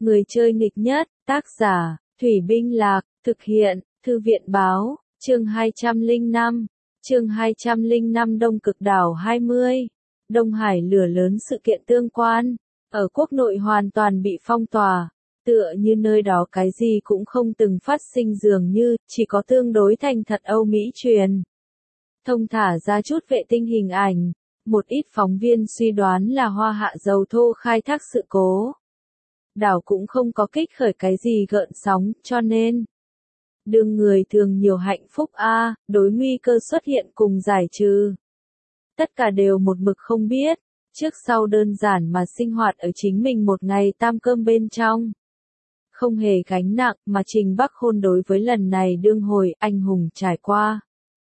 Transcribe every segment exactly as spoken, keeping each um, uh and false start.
Người chơi nghịch nhất, tác giả, Thủy Binh Lạc, thực hiện, Thư viện Báo, chương hai trăm lẻ năm, chương hai trăm lẻ năm Đông Cực đảo hai mươi, Đông Hải lửa lớn sự kiện tương quan, ở quốc nội hoàn toàn bị phong tỏa, tựa như nơi đó cái gì cũng không từng phát sinh dường như, chỉ có tương đối thành thật Âu Mỹ truyền. Thông thả ra chút vệ tinh hình ảnh, một ít phóng viên suy đoán là Hoa Hạ dầu thô khai thác sự cố. Đảo cũng không có kích khởi cái gì gợn sóng, cho nên đương người thường nhiều hạnh phúc a, đối nguy cơ xuất hiện cùng giải trừ. Tất cả đều một mực không biết, trước sau đơn giản mà sinh hoạt ở chính mình một ngày tam cơm bên trong. Không hề gánh nặng mà Trình Bắc Khôn đối với lần này đương hồi anh hùng trải qua.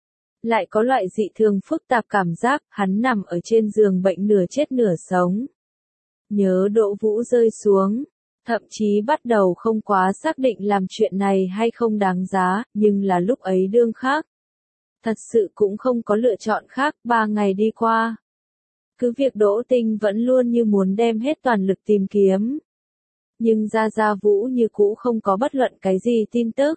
Lại có loại dị thường phức tạp cảm giác, hắn nằm ở trên giường bệnh nửa chết nửa sống. Nhớ Đỗ Vũ rơi xuống, thậm chí bắt đầu không quá xác định làm chuyện này hay không đáng giá, nhưng là lúc ấy đương khác. Thật sự cũng không có lựa chọn khác, ba ngày đi qua. Cứ việc Đỗ Tinh vẫn luôn như muốn đem hết toàn lực tìm kiếm. Nhưng Gia Gia Vũ như cũ không có bất luận cái gì tin tức.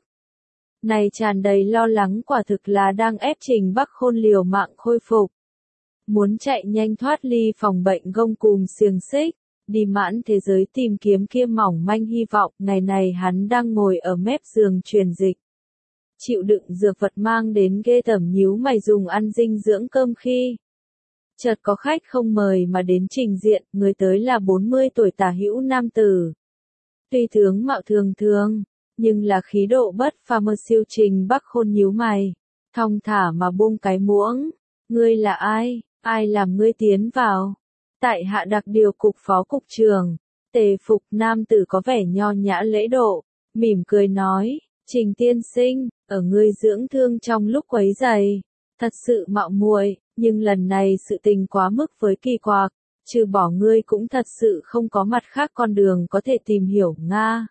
Này tràn đầy lo lắng quả thực là đang ép Trình Bắc Khôn liều mạng khôi phục. Muốn chạy nhanh thoát ly phòng bệnh gông cùm xiềng xích, đi mãn thế giới tìm kiếm kia mỏng manh hy vọng, ngày này hắn đang ngồi ở mép giường truyền dịch. Chịu đựng dược vật mang đến ghê tởm nhíu mày dùng ăn dinh dưỡng cơm khi. Chợt có khách không mời mà đến trình diện, người tới là bốn mươi tuổi tả hữu nam tử. Tuy tướng mạo thường thường, nhưng là khí độ bất phàm siêu. Trình Bắc Khôn nhíu mày, thong thả mà buông cái muỗng. Ngươi là ai, ai làm ngươi tiến vào? Tại hạ đặc điều cục phó cục trưởng, Tề Phục. Nam tử có vẻ nho nhã lễ độ, mỉm cười nói, Trình tiên sinh, ở ngươi dưỡng thương trong lúc quấy giày, thật sự mạo muội, nhưng lần này sự tình quá mức với kỳ quặc, trừ bỏ ngươi cũng thật sự không có mặt khác con đường có thể tìm hiểu Nga.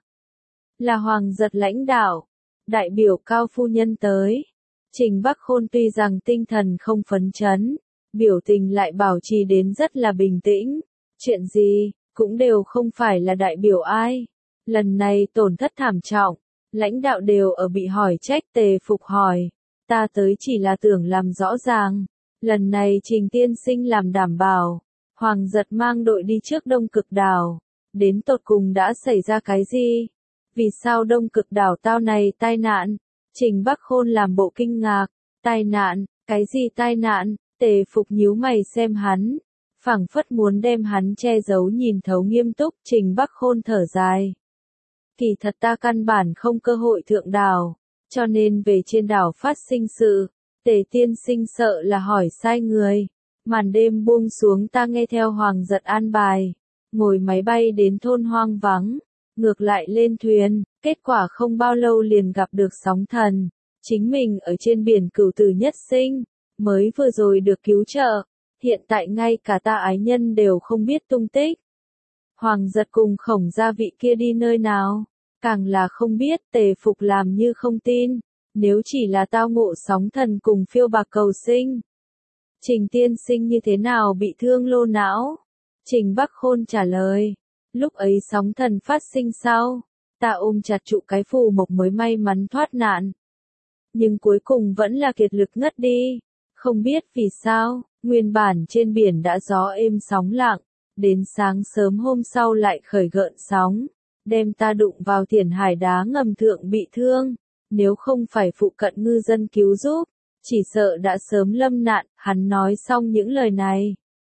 Là Hoàng Giật lãnh đạo, đại biểu Cao phu nhân tới. Trình Bắc Khôn tuy rằng tinh thần không phấn chấn, biểu tình lại bảo trì đến rất là bình tĩnh. Chuyện gì, cũng đều không phải là đại biểu ai. Lần này tổn thất thảm trọng, lãnh đạo đều ở bị hỏi trách. Tề Phục hỏi, ta tới chỉ là tưởng làm rõ ràng. Lần này Trình tiên sinh làm đảm bảo, Hoàng Giật mang đội đi trước Đông Cực đảo. Đến tột cùng đã xảy ra cái gì? Vì sao Đông Cực đảo tao này tai nạn? Trình Bắc Khôn làm bộ kinh ngạc. Tai nạn, cái gì tai nạn? Tề Phục nhíu mày xem hắn, phảng phất muốn đem hắn che giấu nhìn thấu nghiêm túc. Trình Bắc Khôn thở dài. Kỳ thật ta căn bản không cơ hội thượng đảo, cho nên về trên đảo phát sinh sự. Tề tiên sinh sợ là hỏi sai người. Màn đêm buông xuống ta nghe theo Hoàng Giật an bài, ngồi máy bay đến thôn hoang vắng, ngược lại lên thuyền, kết quả không bao lâu liền gặp được sóng thần. Chính mình ở trên biển Cửu Tử Nhất Sinh, mới vừa rồi được cứu trợ, hiện tại ngay cả ta ái nhân đều không biết tung tích. Hoàng Giật cùng Khổng gia vị kia đi nơi nào, càng là không biết. Tề Phục làm như không tin, nếu chỉ là tao ngộ sóng thần cùng phiêu bạc cầu sinh. Trình tiên sinh như thế nào bị thương lô não? Trình Bắc Khôn trả lời, lúc ấy sóng thần phát sinh sau, ta ôm chặt trụ cái phù mộc mới may mắn thoát nạn. Nhưng cuối cùng vẫn là kiệt lực ngất đi, không biết vì sao, nguyên bản trên biển đã gió êm sóng lặng, đến sáng sớm hôm sau lại khởi gợn sóng, đem ta đụng vào thiển hải đá ngầm thượng bị thương, nếu không phải phụ cận ngư dân cứu giúp, chỉ sợ đã sớm lâm nạn. Hắn nói xong những lời này,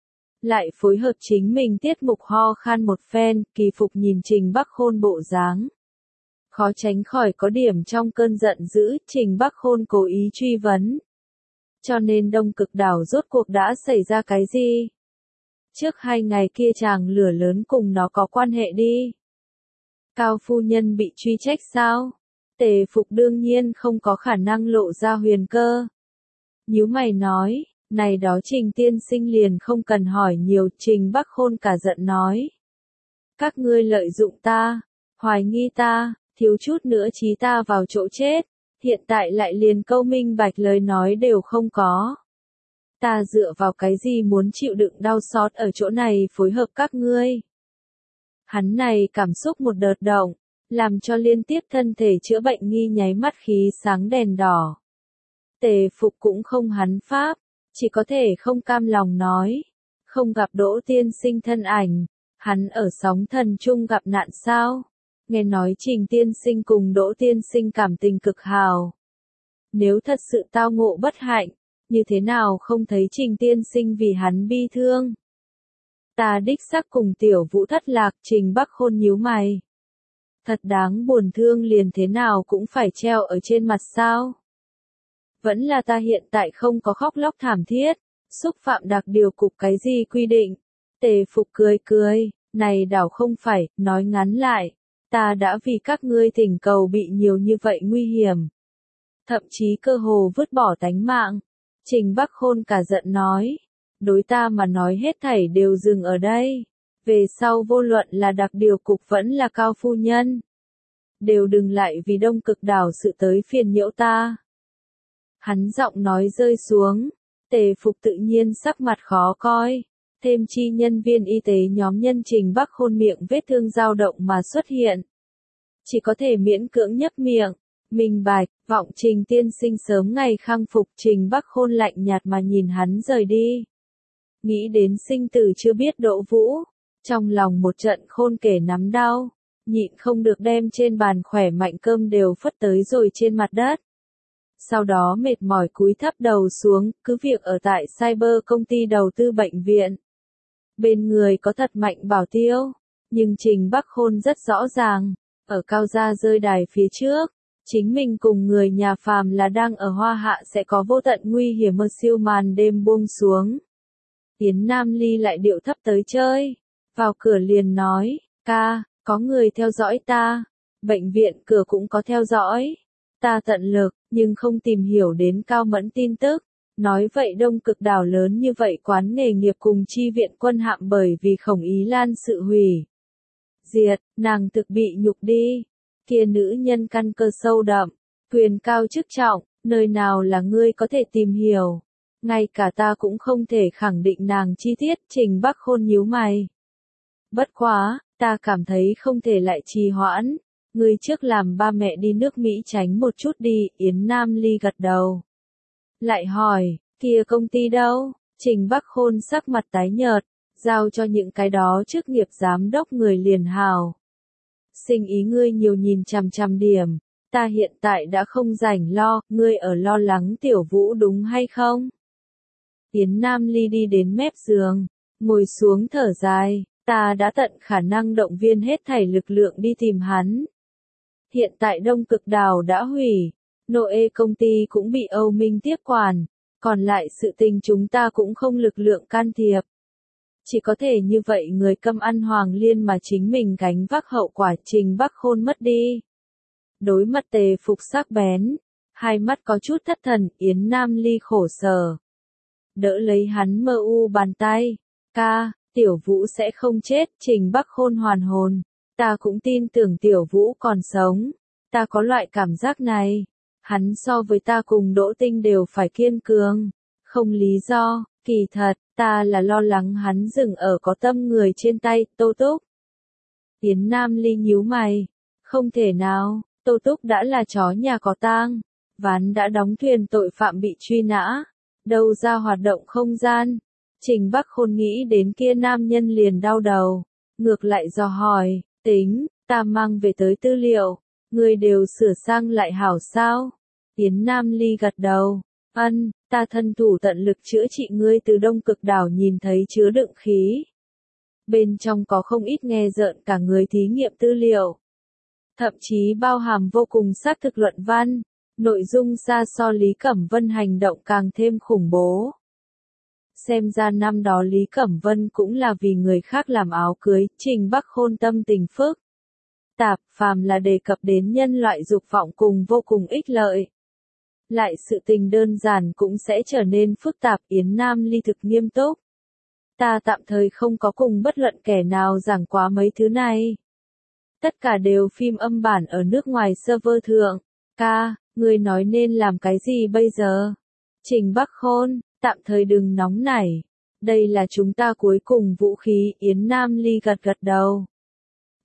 lại phối hợp chính mình tiết mục ho khan một phen. Kỳ Phục nhìn Trình Bắc Khôn bộ dáng, khó tránh khỏi có điểm trong cơn giận dữ. Trình Bắc Khôn cố ý truy vấn, cho nên Đông Cực đảo rốt cuộc đã xảy ra cái gì? Trước hai ngày kia chàng lửa lớn cùng nó có quan hệ đi. Cao phu nhân bị truy trách sao? Tề Phục đương nhiên không có khả năng lộ ra huyền cơ. Nhíu mày nói, này đó Trình tiên sinh liền không cần hỏi nhiều. Trình Bắc Khôn cả giận nói, các ngươi lợi dụng ta, hoài nghi ta, thiếu chút nữa chí ta vào chỗ chết, hiện tại lại liền câu minh bạch lời nói đều không có. Ta dựa vào cái gì muốn chịu đựng đau xót ở chỗ này phối hợp các ngươi? Hắn này cảm xúc một đợt động, làm cho liên tiếp thân thể chữa bệnh nghi nháy mắt khí sáng đèn đỏ. Tề Phục cũng không hắn pháp, chỉ có thể không cam lòng nói, không gặp Đỗ tiên sinh thân ảnh, hắn ở sóng thần chung gặp nạn sao? Nghe nói Trình tiên sinh cùng Đỗ tiên sinh cảm tình cực hào. Nếu thật sự tao ngộ bất hạnh, như thế nào không thấy Trình tiên sinh vì hắn bi thương? Ta đích xác cùng tiểu vũ thất lạc. Trình Bắc Khôn nhíu mày. Thật đáng buồn thương, liền thế nào cũng phải treo ở trên mặt sao? Vẫn là ta hiện tại không có khóc lóc thảm thiết, xúc phạm đặc điều cục cái gì quy định. Tề Phục cười cười, này đảo không phải, nói ngắn lại, ta đã vì các ngươi thỉnh cầu bị nhiều như vậy nguy hiểm. Thậm chí cơ hồ vứt bỏ tánh mạng. Trình Bắc Khôn cả giận nói, đối ta mà nói hết thảy đều dừng ở đây. Về sau vô luận là đặc điều cục vẫn là Cao phu nhân, đều đừng lại vì Đông Cực Đảo sự tới phiền nhiễu ta. Hắn giọng nói rơi xuống, Tề Phục tự nhiên sắc mặt khó coi, thêm chi nhân viên y tế nhóm nhân Trình Bắc Khôn miệng vết thương dao động mà xuất hiện. Chỉ có thể miễn cưỡng nhấp miệng, minh bạch, vọng Trình tiên sinh sớm ngày khang phục. Trình Bắc Khôn lạnh nhạt mà nhìn hắn rời đi. Nghĩ đến sinh tử chưa biết Đỗ Vũ, trong lòng một trận khôn kể nắm đau, nhịn không được đem trên bàn khỏe mạnh cơm đều phất tới rồi trên mặt đất. Sau đó mệt mỏi cúi thấp đầu xuống, cứ việc ở tại Cyber công ty đầu tư bệnh viện. Bên người có thật mạnh bảo tiêu, nhưng Trình Bắc Khôn rất rõ ràng, ở cao gia rơi đài phía trước, chính mình cùng người nhà phàm là đang ở hoa hạ sẽ có vô tận nguy hiểm. Mơ siêu màn đêm buông xuống. Yến Nam Ly lại điệu thấp tới chơi, vào cửa liền nói, ca, có người theo dõi ta, bệnh viện cửa cũng có theo dõi. Ta tận lực, nhưng không tìm hiểu đến Cao Mẫn tin tức. Nói vậy Đông Cực Đảo lớn như vậy quán nghề nghiệp cùng chi viện quân hạm bởi vì Khổng Ý Lan sự hủy diệt, nàng thực bị nhục đi. Kia nữ nhân căn cơ sâu đậm, quyền cao chức trọng, nơi nào là ngươi có thể tìm hiểu. Ngay cả ta cũng không thể khẳng định nàng chi tiết. Trình Bắc Khôn nhíu mày. Bất quá, ta cảm thấy không thể lại trì hoãn. Ngươi trước làm ba mẹ đi nước Mỹ tránh một chút đi. Yến Nam Ly gật đầu. Lại hỏi, kia công ty đâu? Trình Bắc Khôn sắc mặt tái nhợt, giao cho những cái đó chức nghiệp giám đốc người liền hào. Sinh ý ngươi nhiều nhìn chằm chằm điểm, ta hiện tại đã không rảnh lo, ngươi ở lo lắng tiểu Vũ đúng hay không? Yến Nam Ly đi đến mép giường, ngồi xuống thở dài, ta đã tận khả năng động viên hết thảy lực lượng đi tìm hắn. Hiện tại Đông Cực Đảo đã hủy, Noe công ty cũng bị Âu Minh tiếp quản, còn lại sự tình chúng ta cũng không lực lượng can thiệp. Chỉ có thể như vậy người câm ăn hoàng liên mà chính mình gánh vác hậu quả. Trình Bắc Khôn mất đi. Đối mặt Tề Phục sắc bén, hai mắt có chút thất thần. Yến Nam Ly khổ sở, đỡ lấy hắn mơ u bàn tay, ca, tiểu Vũ sẽ không chết. Trình Bắc Khôn hoàn hồn, ta cũng tin tưởng tiểu Vũ còn sống, ta có loại cảm giác này, hắn so với ta cùng Đỗ Tinh đều phải kiên cường, không lý do, kỳ thật, ta là lo lắng hắn dừng ở có tâm người trên tay. Tô Túc. Yến Nam Ly nhíu mày, không thể nào, Tô Túc đã là chó nhà có tang, ván đã đóng thuyền, tội phạm bị truy nã, đâu ra hoạt động không gian. Trình Bắc Khôn nghĩ đến kia nam nhân liền đau đầu, ngược lại dò hỏi, tính, ta mang về tới tư liệu, người đều sửa sang lại hảo sao? Yến Nam Ly gật đầu, ân, ta thân thủ tận lực chữa trị ngươi từ Đông Cực Đảo nhìn thấy chứa đựng khí. Bên trong có không ít nghe rợn cả người thí nghiệm tư liệu. Thậm chí bao hàm vô cùng xác thực luận văn, nội dung xa so Lý Cẩm Vân hành động càng thêm khủng bố. Xem ra năm đó Lý Cẩm Vân cũng là vì người khác làm áo cưới. Trình Bắc Khôn tâm tình phức tạp, phàm là đề cập đến nhân loại dục vọng cùng vô cùng ích lợi. Lại sự tình đơn giản cũng sẽ trở nên phức tạp. Yến Nam Ly thực nghiêm túc. Ta tạm thời không có cùng bất luận kẻ nào giảng quá mấy thứ này. Tất cả đều phim âm bản ở nước ngoài server thượng. Ca, ngươi nói nên làm cái gì bây giờ? Trình Bắc Khôn, tạm thời đừng nóng nảy. Đây là chúng ta cuối cùng vũ khí. Yến Nam Ly gật gật đầu.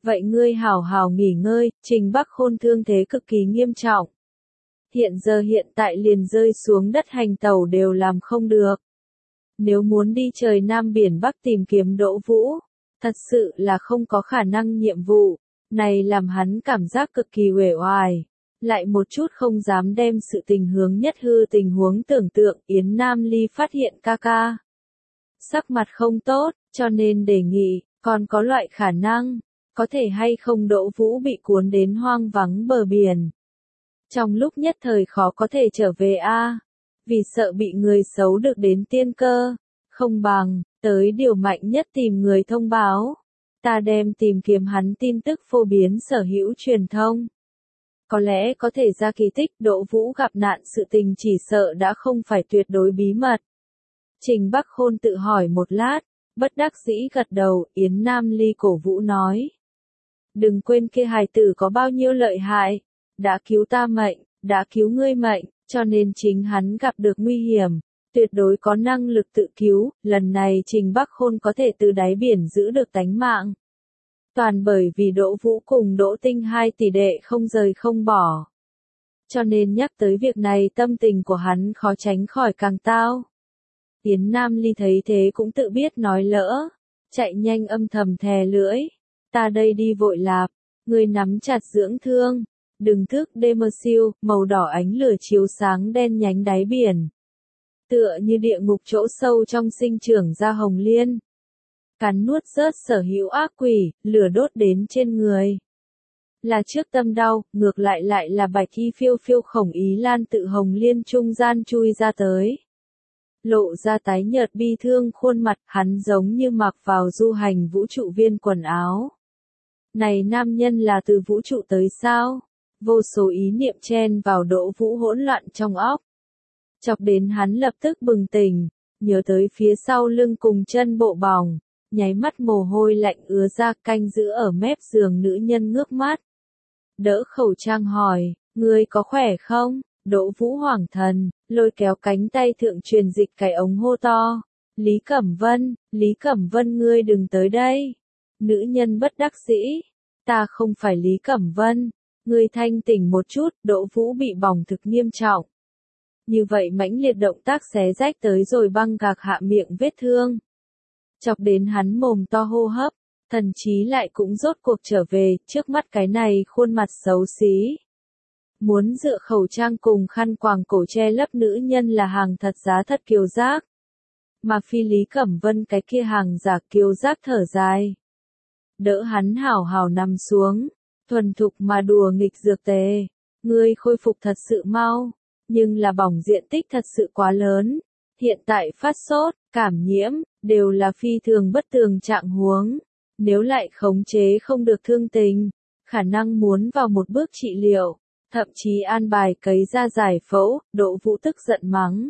Vậy ngươi hảo hảo nghỉ ngơi, Trình Bắc Khôn thương thế cực kỳ nghiêm trọng. Hiện giờ hiện tại liền rơi xuống đất hành tẩu đều làm không được. Nếu muốn đi trời Nam Biển Bắc tìm kiếm Đỗ Vũ, thật sự là không có khả năng nhiệm vụ, này làm hắn cảm giác cực kỳ uể oải. Lại một chút không dám đem sự tình hướng nhất hư tình huống tưởng tượng Yến Nam Ly phát hiện ca ca. Sắc mặt không tốt, cho nên đề nghị, còn có loại khả năng, có thể hay không Đỗ Vũ bị cuốn đến hoang vắng bờ biển. Trong lúc nhất thời khó có thể trở về a, vì sợ bị người xấu được đến tiên cơ, không bằng, tới điều mạnh nhất tìm người thông báo. Ta đem tìm kiếm hắn tin tức phổ biến sở hữu truyền thông. Có lẽ có thể ra kỳ tích Đỗ Vũ gặp nạn sự tình chỉ sợ đã không phải tuyệt đối bí mật. Trình Bắc Khôn tự hỏi một lát, bất đắc dĩ gật đầu, Yến Nam Ly cổ vũ nói. Đừng quên kia hài tử có bao nhiêu lợi hại, đã cứu ta mệnh, đã cứu ngươi mệnh, cho nên chính hắn gặp được nguy hiểm, tuyệt đối có năng lực tự cứu, lần này Trình Bắc Khôn có thể từ đáy biển giữ được tánh mạng. Toàn bởi vì Đỗ Vũ cùng Đỗ Tinh hai tỷ đệ không rời không bỏ. Cho nên nhắc tới việc này tâm tình của hắn khó tránh khỏi càng tao. Yến Nam Ly thấy thế cũng tự biết nói lỡ, chạy nhanh âm thầm thè lưỡi. Ta đây đi vội lạp, ngươi nắm chặt dưỡng thương, đừng thức đêm mơ siêu, màu đỏ ánh lửa chiếu sáng đen nhánh đáy biển. Tựa như địa ngục chỗ sâu trong sinh trưởng ra hồng liên. Cắn nuốt rớt sở hữu ác quỷ, lửa đốt đến trên người. Là trước tâm đau, ngược lại lại là bạch y phiêu phiêu khổng ý lan tự hồng liên trung gian chui ra tới. Lộ ra tái nhợt bi thương khuôn mặt, hắn giống như mặc vào du hành vũ trụ viên quần áo. Này nam nhân là từ vũ trụ tới sao? Vô số ý niệm chen vào Đỗ Vũ hỗn loạn trong óc. Chọc đến hắn lập tức bừng tỉnh, nhớ tới phía sau lưng cùng chân bộ bỏng, nháy mắt mồ hôi lạnh ứa ra canh giữ ở mép giường nữ nhân ngước mắt. Đỡ khẩu trang hỏi, ngươi có khỏe không? Đỗ Vũ hoảng thần, lôi kéo cánh tay thượng truyền dịch cái ống hô to. Lý Cẩm Vân, Lý Cẩm Vân ngươi đừng tới đây. Nữ nhân bất đắc dĩ. Ta không phải Lý Cẩm Vân. Ngươi thanh tỉnh một chút, Đỗ Vũ bị bỏng thực nghiêm trọng. Như vậy mãnh liệt động tác xé rách tới rồi băng gạc hạ miệng vết thương. Chọc đến hắn mồm to hô hấp, thần chí lại cũng rốt cuộc trở về, trước mắt cái này khuôn mặt xấu xí. Muốn dựa khẩu trang cùng khăn quàng cổ che lấp nữ nhân là hàng thật giá thật kiêu giác. Mà phi Lý Cẩm Vân cái kia hàng giả kiêu giác thở dài. Đỡ hắn hảo hảo nằm xuống, thuần thục mà đùa nghịch dược tề. Ngươi khôi phục thật sự mau, nhưng là bỏng diện tích thật sự quá lớn. Hiện tại phát sốt, cảm nhiễm, đều là phi thường bất tường trạng huống. Nếu lại khống chế không được thương tình, khả năng muốn vào một bước trị liệu, thậm chí an bài cấy ra giải phẫu, Đỗ Vũ tức giận mắng.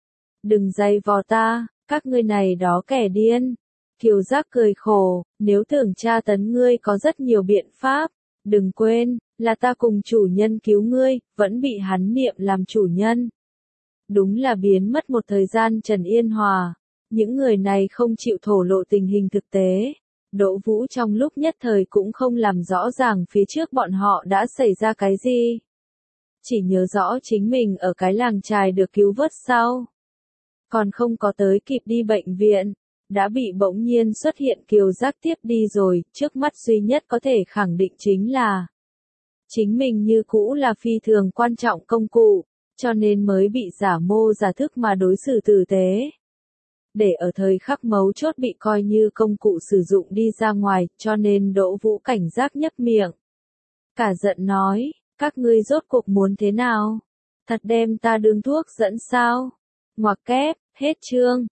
Đừng dây vò ta, các ngươi này đó kẻ điên. Kiều Giác cười khổ, nếu tưởng tra tấn ngươi có rất nhiều biện pháp, đừng quên, là ta cùng chủ nhân cứu ngươi, vẫn bị hắn niệm làm chủ nhân. Đúng là biến mất một thời gian Trần Yên Hòa, những người này không chịu thổ lộ tình hình thực tế. Đỗ Vũ trong lúc nhất thời cũng không làm rõ ràng phía trước bọn họ đã xảy ra cái gì. Chỉ nhớ rõ chính mình ở cái làng trài được cứu vớt sau. Còn không có tới kịp đi bệnh viện, đã bị bỗng nhiên xuất hiện Kiều Giác tiếp đi rồi, trước mắt duy nhất có thể khẳng định chính là chính mình như cũ là phi thường quan trọng công cụ, cho nên mới bị giả mô giả thức mà đối xử tử tế. Để ở thời khắc mấu chốt bị coi như công cụ sử dụng đi ra ngoài, cho nên Đỗ Vũ cảnh giác nhấp miệng. Cả giận nói, các ngươi rốt cuộc muốn thế nào? Thật đem ta đương thuốc dẫn sao? Ngoặc kép, hết chương.